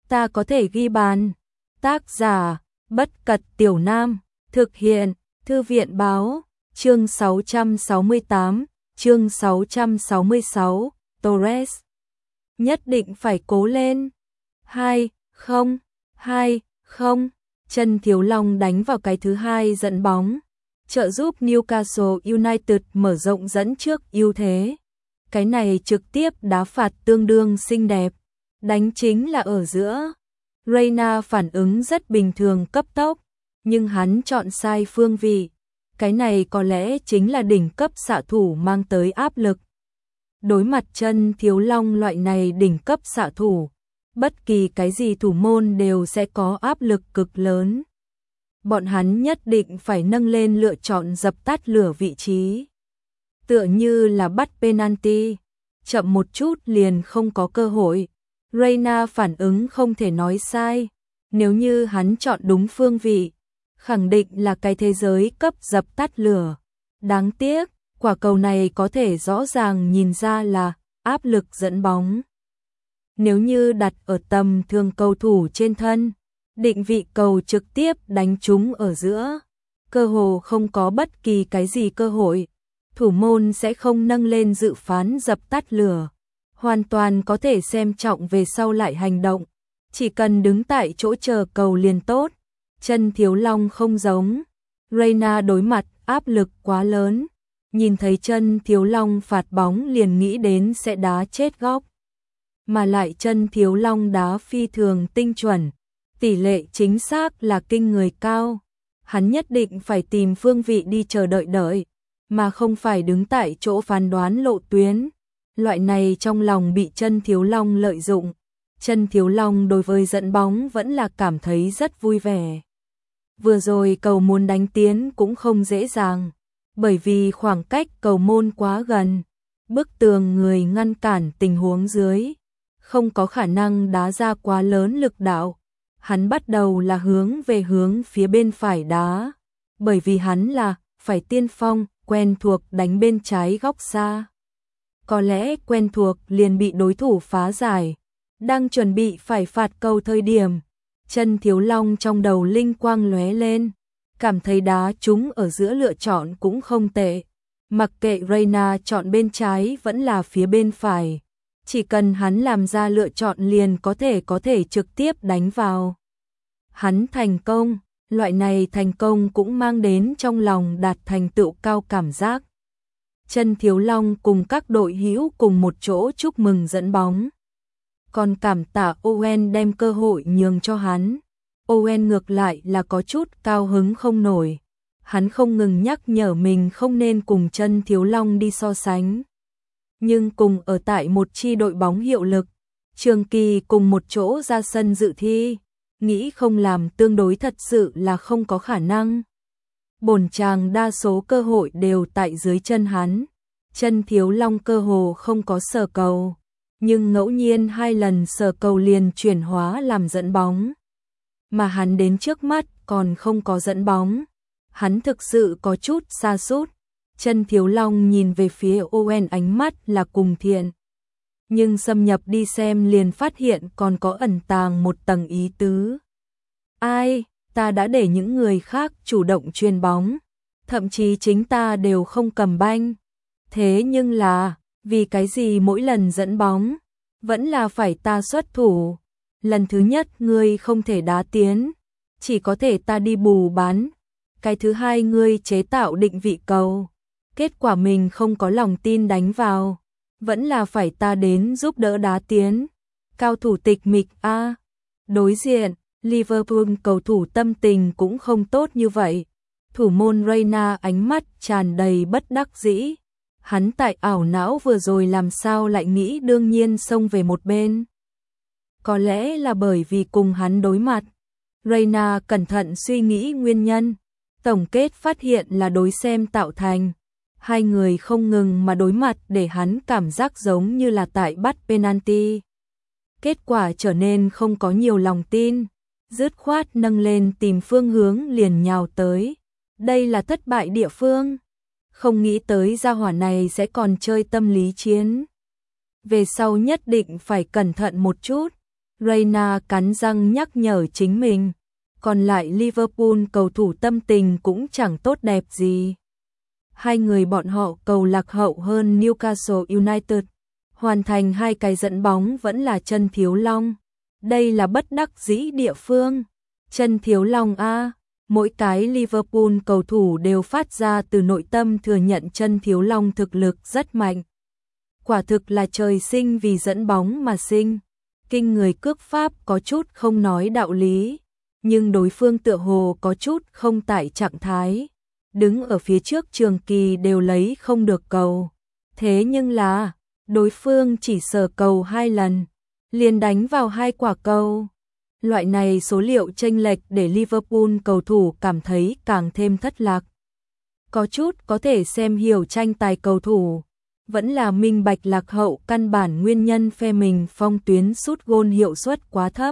ta có thể ghi bàn. Tác giả, Bất Cật Tiểu Nam, thực hiện, Thư viện báo, chương 668, chương 666, Torres. Nhất định phải cố lên. 2-0, 2-0, Chân Thiếu Long đánh vào cái thứ hai dẫn bóng, trợ giúp Newcastle United mở rộng dẫn trước ưu thế. Cái này trực tiếp đá phạt tương đương xinh đẹp, đánh chính là ở giữa. Reina phản ứng rất bình thường cấp tốc, nhưng hắn chọn sai phương vị. Cái này có lẽ chính là đỉnh cấp xạ thủ mang tới áp lực. Đối mặt Chân Thiếu Long loại này đỉnh cấp xạ thủ, bất kỳ cái gì thủ môn đều sẽ có áp lực cực lớn. Bọn hắn nhất định phải nâng lên lựa chọn dập tắt lửa vị trí. Tựa như là bắt penalty, chậm một chút liền không có cơ hội. Reina phản ứng không thể nói sai, nếu như hắn chọn đúng phương vị, khẳng định là cái thế giới cấp dập tắt lửa. Đáng tiếc, quả cầu này có thể rõ ràng nhìn ra là áp lực dẫn bóng. Nếu như đặt ở tầm thường cầu thủ trên thân, định vị cầu trực tiếp đánh trúng ở giữa, cơ hồ không có bất kỳ cái gì cơ hội. Thủ môn sẽ không nâng lên dự phán dập tắt lửa, hoàn toàn có thể xem trọng về sau lại hành động, chỉ cần đứng tại chỗ chờ cầu liền tốt. Chân Thiếu Long không giống, Reina đối mặt áp lực quá lớn, nhìn thấy Chân Thiếu Long phạt bóng liền nghĩ đến sẽ đá chết góc. Mà lại Chân Thiếu Long đá phi thường tinh chuẩn, tỷ lệ chính xác là kinh người cao. Hắn nhất định phải tìm phương vị đi chờ đợi, mà không phải đứng tại chỗ phán đoán lộ tuyến. Loại này trong lòng bị Chân Thiếu Long lợi dụng. Chân Thiếu Long đối với dẫn bóng vẫn là cảm thấy rất vui vẻ. Vừa rồi cầu muốn đánh tiến cũng không dễ dàng, bởi vì khoảng cách cầu môn quá gần, bức tường người ngăn cản tình huống dưới, không có khả năng đá ra quá lớn lực đạo. Hắn bắt đầu là hướng về hướng phía bên phải đá, bởi vì hắn là phải tiên phong, quen thuộc đánh bên trái góc xa. Có lẽ quen thuộc liền bị đối thủ phá giải, đang chuẩn bị phải phạt cầu thời điểm, Chân Thiếu Long trong đầu linh quang lóe lên, cảm thấy đá trúng ở giữa lựa chọn cũng không tệ. Mặc kệ Reina chọn bên trái vẫn là phía bên phải, chỉ cần hắn làm ra lựa chọn liền có thể trực tiếp đánh vào. Hắn thành công, loại này thành công cũng mang đến trong lòng đạt thành tựu cao cảm giác. Chân Thiếu Long cùng các đội hữu cùng một chỗ chúc mừng dẫn bóng. Còn cảm tạ Owen đem cơ hội nhường cho hắn. Owen ngược lại là có chút cao hứng không nổi. Hắn không ngừng nhắc nhở mình không nên cùng Chân Thiếu Long đi so sánh. Nhưng cùng ở tại một chi đội bóng hiệu lực, trường kỳ cùng một chỗ ra sân dự thi, nghĩ không làm tương đối thật sự là không có khả năng. Bổn chàng đa số cơ hội đều tại dưới chân hắn. Chân Thiếu Long cơ hồ không có sờ cầu, nhưng ngẫu nhiên 2 lần sờ cầu liền chuyển hóa làm dẫn bóng. Mà hắn đến trước mắt còn không có dẫn bóng. Hắn thực sự có chút sa sút. Chân Thiếu Long nhìn về phía Owen ánh mắt là cùng thiện. Nhưng xâm nhập đi xem liền phát hiện còn có ẩn tàng một tầng ý tứ. Ai, ta đã để những người khác chủ động chuyền bóng, thậm chí chính ta đều không cầm banh. Thế nhưng là, vì cái gì mỗi lần dẫn bóng, vẫn là phải ta xuất thủ. Lần thứ nhất ngươi không thể đá tiến, chỉ có thể ta đi bù bán. Cái thứ hai ngươi chế tạo định vị cầu, kết quả mình không có lòng tin đánh vào, vẫn là phải ta đến giúp đỡ đá tiến. Cao thủ tịch mịch a. Đối diện, Liverpool cầu thủ tâm tình cũng không tốt như vậy. Thủ môn Reina ánh mắt tràn đầy bất đắc dĩ. Hắn tại ảo não vừa rồi làm sao lại nghĩ đương nhiên xông về một bên. Có lẽ là bởi vì cùng hắn đối mặt. Reina cẩn thận suy nghĩ nguyên nhân, tổng kết phát hiện là đối xem tạo thành. Hai người không ngừng mà đối mặt để hắn cảm giác giống như là tại bắt penalty. Kết quả trở nên không có nhiều lòng tin, dứt khoát nâng lên tìm phương hướng liền nhào tới. Đây là thất bại địa phương. Không nghĩ tới gia hỏa này sẽ còn chơi tâm lý chiến. Về sau nhất định phải cẩn thận một chút. Reina cắn răng nhắc nhở chính mình. Còn lại Liverpool cầu thủ tâm tình cũng chẳng tốt đẹp gì. Hai người bọn họ cầu lạc hậu hơn Newcastle United. Hoàn thành 2 cái dẫn bóng vẫn là chân thiếu long. Đây là bất đắc dĩ địa phương. Chân thiếu long a. Mỗi cái Liverpool cầu thủ đều phát ra từ nội tâm thừa nhận chân thiếu long thực lực rất mạnh. Quả thực là trời sinh vì dẫn bóng mà sinh. Kinh người cước pháp có chút không nói đạo lý, nhưng đối phương tựa hồ có chút không tại trạng thái. Đứng ở phía trước trường kỳ đều lấy không được cầu. Thế nhưng là, đối phương chỉ sờ cầu 2 lần, liền đánh vào 2 quả cầu. Loại này số liệu chênh lệch để Liverpool cầu thủ cảm thấy càng thêm thất lạc. Có chút có thể xem hiểu tranh tài cầu thủ, vẫn là minh bạch lạc hậu căn bản nguyên nhân phe mình phong tuyến sút gôn hiệu suất quá thấp.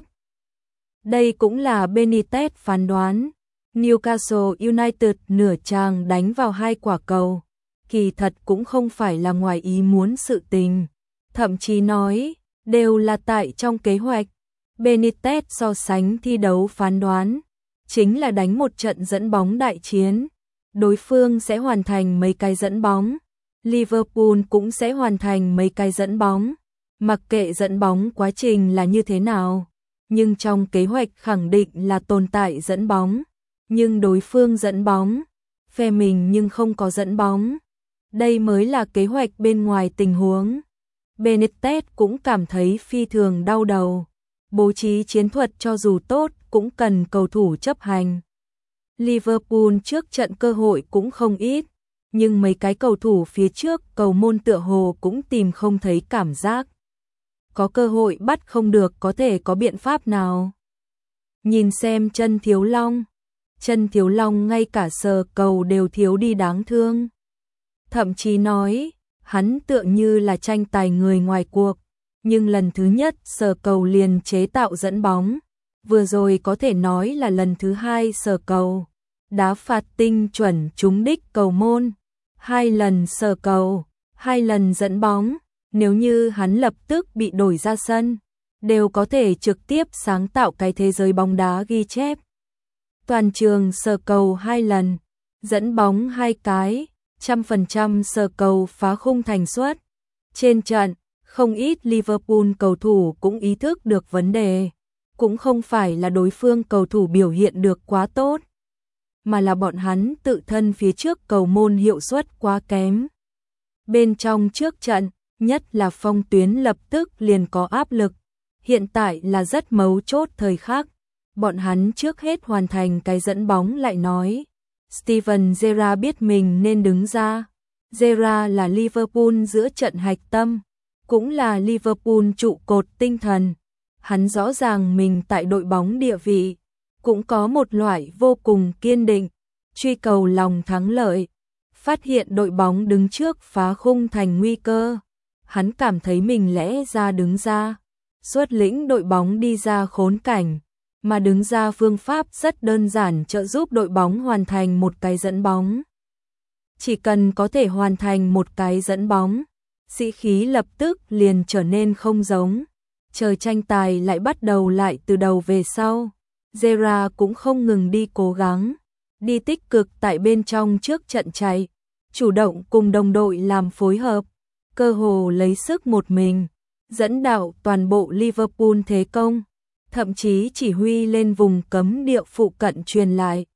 Đây cũng là Benitez phán đoán. Newcastle United nửa chàng đánh vào 2 quả cầu, kỳ thật cũng không phải là ngoài ý muốn sự tình. Thậm chí nói, đều là tại trong kế hoạch. Benitez so sánh thi đấu phán đoán, chính là đánh một trận dẫn bóng đại chiến. Đối phương sẽ hoàn thành mấy cái dẫn bóng, Liverpool cũng sẽ hoàn thành mấy cái dẫn bóng. Mặc kệ dẫn bóng quá trình là như thế nào, nhưng trong kế hoạch khẳng định là tồn tại dẫn bóng. Nhưng đối phương dẫn bóng, phe mình nhưng không có dẫn bóng. Đây mới là kế hoạch bên ngoài tình huống. Benitez cũng cảm thấy phi thường đau đầu. Bố trí chiến thuật cho dù tốt cũng cần cầu thủ chấp hành. Liverpool trước trận cơ hội cũng không ít, nhưng mấy cái cầu thủ phía trước cầu môn tựa hồ cũng tìm không thấy cảm giác. Có cơ hội bắt không được có thể có biện pháp nào. Nhìn xem chân thiếu long. Chân thiếu long ngay cả sờ cầu đều thiếu đi đáng thương. Thậm chí nói, hắn tựa như là tranh tài người ngoài cuộc, nhưng lần thứ nhất sờ cầu liền chế tạo dẫn bóng. Vừa rồi có thể nói là lần thứ 2 sờ cầu, đá phạt tinh chuẩn trúng đích cầu môn. 2 lần sờ cầu, 2 lần dẫn bóng, nếu như hắn lập tức bị đổi ra sân, đều có thể trực tiếp sáng tạo cái thế giới bóng đá ghi chép. Toàn trường sờ cầu 2 lần, dẫn bóng 2 cái, 100% sờ cầu phá khung thành suất. Trên trận, không ít Liverpool cầu thủ cũng ý thức được vấn đề, cũng không phải là đối phương cầu thủ biểu hiện được quá tốt, mà là bọn hắn tự thân phía trước cầu môn hiệu suất quá kém. Bên trong trước trận, nhất là phong tuyến lập tức liền có áp lực, hiện tại là rất mấu chốt thời khắc. Bọn hắn trước hết hoàn thành cái dẫn bóng lại nói. Steven Gerrard biết mình nên đứng ra. Gerrard là Liverpool giữa trận hạch tâm, cũng là Liverpool trụ cột tinh thần. Hắn rõ ràng mình tại đội bóng địa vị, cũng có một loại vô cùng kiên định, truy cầu lòng thắng lợi. Phát hiện đội bóng đứng trước phá khung thành nguy cơ, hắn cảm thấy mình lẽ ra đứng ra, xuất lĩnh đội bóng đi ra khốn cảnh. Mà đứng ra phương pháp rất đơn giản trợ giúp đội bóng hoàn thành một cái dẫn bóng. Chỉ cần có thể hoàn thành một cái dẫn bóng, sĩ khí lập tức liền trở nên không giống. Chờ tranh tài lại bắt đầu lại từ đầu về sau. Gerrard cũng không ngừng đi cố gắng, đi tích cực tại bên trong trước trận chạy, chủ động cùng đồng đội làm phối hợp, cơ hồ lấy sức một mình, dẫn đạo toàn bộ Liverpool thế công. Thậm chí chỉ huy lên vùng cấm địa phụ cận truyền lại.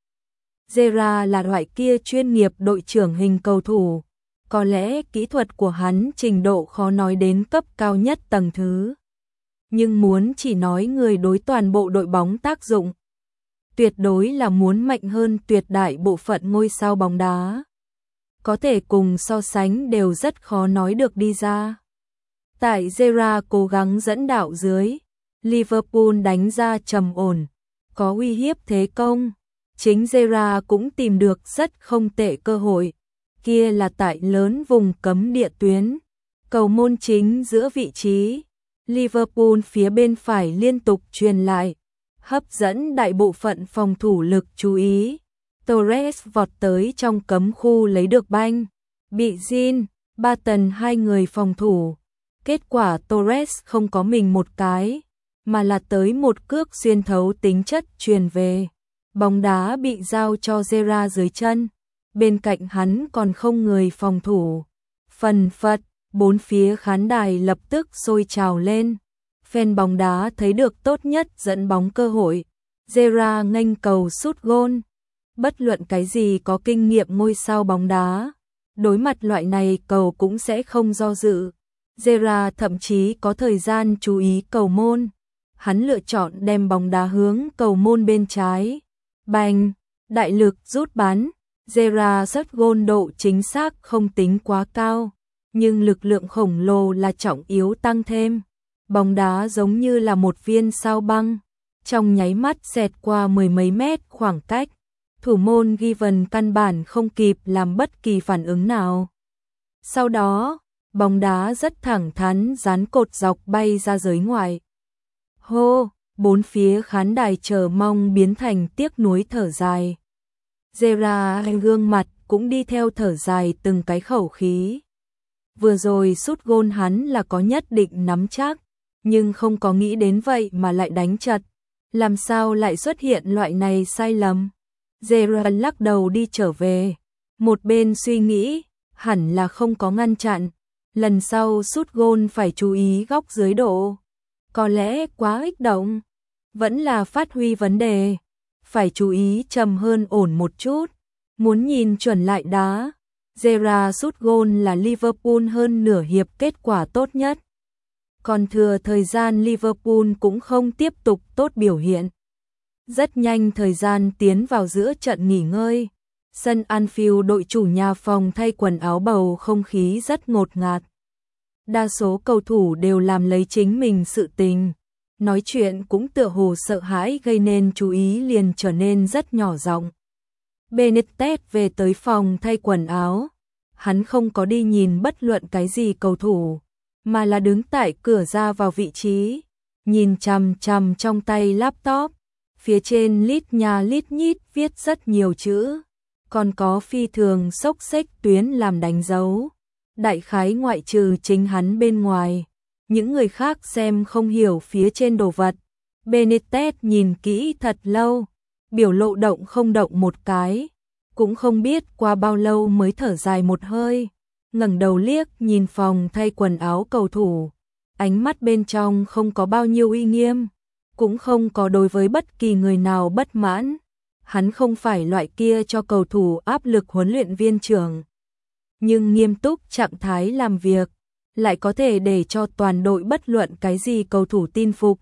Gerrard là loại kia chuyên nghiệp đội trưởng hình cầu thủ, có lẽ kỹ thuật của hắn trình độ khó nói đến cấp cao nhất tầng thứ. Nhưng muốn chỉ nói người đối toàn bộ đội bóng tác dụng, tuyệt đối là muốn mạnh hơn tuyệt đại bộ phận ngôi sao bóng đá. Có thể cùng so sánh đều rất khó nói được đi ra. Tại Gerrard cố gắng dẫn đạo dưới, Liverpool đánh ra trầm ổn, có uy hiếp thế công. Chính Gerrard cũng tìm được rất không tệ cơ hội, kia là tại lớn vùng cấm địa tuyến, cầu môn chính giữa vị trí. Liverpool phía bên phải liên tục truyền lại, hấp dẫn đại bộ phận phòng thủ lực chú ý. Torres vọt tới trong cấm khu lấy được banh, bị Jean, Barton hai người phòng thủ. Kết quả Torres không có mình một cái, mà là tới một cước xuyên thấu tính chất truyền về. Bóng đá bị giao cho Gerrard dưới chân, bên cạnh hắn còn không người phòng thủ. Phần phật, bốn phía khán đài lập tức sôi trào lên. Fan bóng đá thấy được tốt nhất dẫn bóng cơ hội. Gerrard nghênh cầu sút gôn. Bất luận cái gì có kinh nghiệm ngôi sao bóng đá, đối mặt loại này cầu cũng sẽ không do dự. Gerrard thậm chí có thời gian chú ý cầu môn. Hắn lựa chọn đem bóng đá hướng cầu môn bên trái. Bành, đại lực rút bắn. Gerrard sút gôn độ chính xác không tính quá cao, nhưng lực lượng khổng lồ là trọng yếu tăng thêm. Bóng đá giống như là một viên sao băng, trong nháy mắt xẹt qua mười mấy mét khoảng cách. Thủ môn Given căn bản không kịp làm bất kỳ phản ứng nào. Sau đó, bóng đá rất thẳng thắn dán cột dọc bay ra giới ngoài. Hô, bốn phía khán đài chờ mong biến thành tiếc nuối thở dài. Gerrard gương mặt cũng đi theo thở dài từng cái khẩu khí. Vừa rồi sút gôn hắn là có nhất định nắm chắc, nhưng không có nghĩ đến vậy mà lại đánh chật. Làm sao lại xuất hiện loại này sai lầm? Gerrard lắc đầu đi trở về. Một bên suy nghĩ, hẳn là không có ngăn chặn. Lần sau sút gôn phải chú ý góc dưới độ. Có lẽ quá kích động. Vẫn là phát huy vấn đề. Phải chú ý trầm hơn ổn một chút. Muốn nhìn chuẩn lại đá. Gerrard sút gôn là Liverpool hơn nửa hiệp kết quả tốt nhất. Còn thừa thời gian Liverpool cũng không tiếp tục tốt biểu hiện. Rất nhanh thời gian tiến vào giữa trận nghỉ ngơi. Sân Anfield đội chủ nhà phòng thay quần áo bầu không khí rất ngột ngạt. Đa số cầu thủ đều làm lấy chính mình sự tình. Nói chuyện cũng tựa hồ sợ hãi gây nên chú ý liền trở nên rất nhỏ giọng. Benitez về tới phòng thay quần áo. Hắn không có đi nhìn bất luận cái gì cầu thủ, mà là đứng tại cửa ra vào vị trí, nhìn chằm chằm trong tay laptop. Phía trên lít nha lít nhít viết rất nhiều chữ, còn có phi thường xốc xếch tuyến làm đánh dấu. Đại khái ngoại trừ chính hắn bên ngoài, những người khác xem không hiểu phía trên đồ vật. Benitez nhìn kỹ thật lâu, biểu lộ động không động một cái, cũng không biết qua bao lâu mới thở dài một hơi, ngẩng đầu liếc nhìn phòng thay quần áo cầu thủ, ánh mắt bên trong không có bao nhiêu uy nghiêm, cũng không có đối với bất kỳ người nào bất mãn. Hắn không phải loại kia cho cầu thủ áp lực huấn luyện viên trưởng, nhưng nghiêm túc trạng thái làm việc lại có thể để cho toàn đội bất luận cái gì cầu thủ tin phục.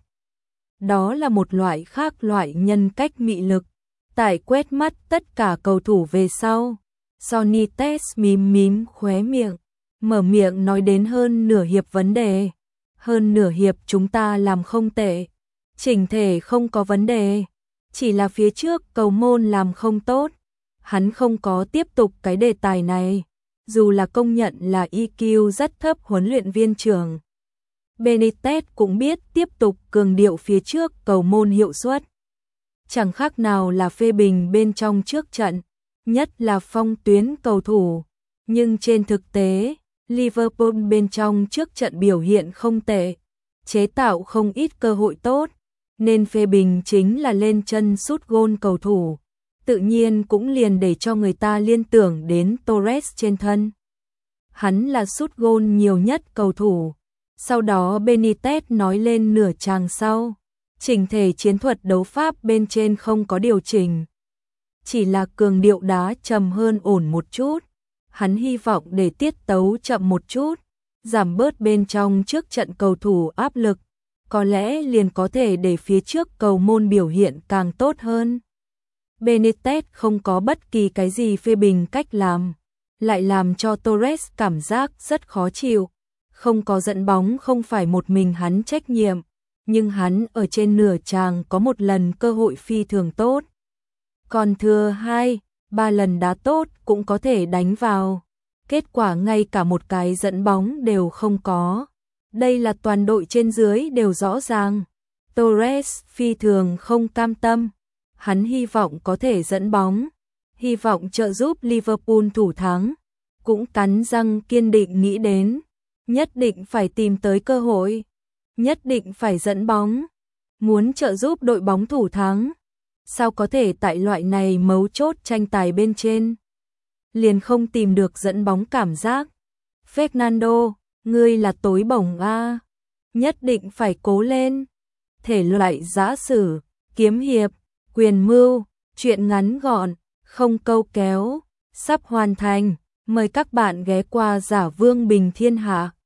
Đó là một loại khác loại nhân cách mị lực. Tại quét mắt tất cả cầu thủ về sau, Sonites mím mím khóe miệng, mở miệng nói đến hơn nửa hiệp vấn đề. Hơn nửa hiệp chúng ta làm không tệ, chỉnh thể không có vấn đề, chỉ là phía trước cầu môn làm không tốt. Hắn không có tiếp tục cái đề tài này, dù là công nhận là EQ rất thấp huấn luyện viên trưởng. Benitez cũng biết tiếp tục cường điệu phía trước cầu môn hiệu suất. Chẳng khác nào là phê bình bên trong trước trận, nhất là phong tuyến cầu thủ. Nhưng trên thực tế, Liverpool bên trong trước trận biểu hiện không tệ, chế tạo không ít cơ hội tốt, nên phê bình chính là lên chân sút gôn cầu thủ. Tự nhiên cũng liền để cho người ta liên tưởng đến Torres trên thân. Hắn là sút gôn nhiều nhất cầu thủ. Sau đó Benitez nói lên nửa chàng sau, chỉnh thể chiến thuật đấu pháp bên trên không có điều chỉnh, chỉ là cường điệu đá trầm hơn ổn một chút. Hắn hy vọng để tiết tấu chậm một chút, giảm bớt bên trong trước trận cầu thủ áp lực, có lẽ liền có thể để phía trước cầu môn biểu hiện càng tốt hơn. Benitez không có bất kỳ cái gì phê bình cách làm, lại làm cho Torres cảm giác rất khó chịu. Không có dẫn bóng không phải một mình hắn trách nhiệm, nhưng hắn ở trên nửa tràng có một lần cơ hội phi thường tốt. Còn thừa 2-3 lần đá tốt cũng có thể đánh vào. Kết quả ngay cả một cái dẫn bóng đều không có. Đây là toàn đội trên dưới đều rõ ràng. Torres phi thường không cam tâm. Hắn hy vọng có thể dẫn bóng, hy vọng trợ giúp Liverpool thủ thắng. Cũng cắn răng kiên định nghĩ đến, nhất định phải tìm tới cơ hội, nhất định phải dẫn bóng. muốn trợ giúp đội bóng thủ thắng. Sao có thể tại loại này mấu chốt tranh tài bên trên liền không tìm được dẫn bóng cảm giác. Fernando, ngươi là tối bổng a, nhất định phải cố lên. Thể loại giã sử, kiếm hiệp, quyền mưu, truyện ngắn gọn, không câu kéo, sắp hoàn thành. Mời các bạn ghé qua Giả Vương Bình Thiên Hạ.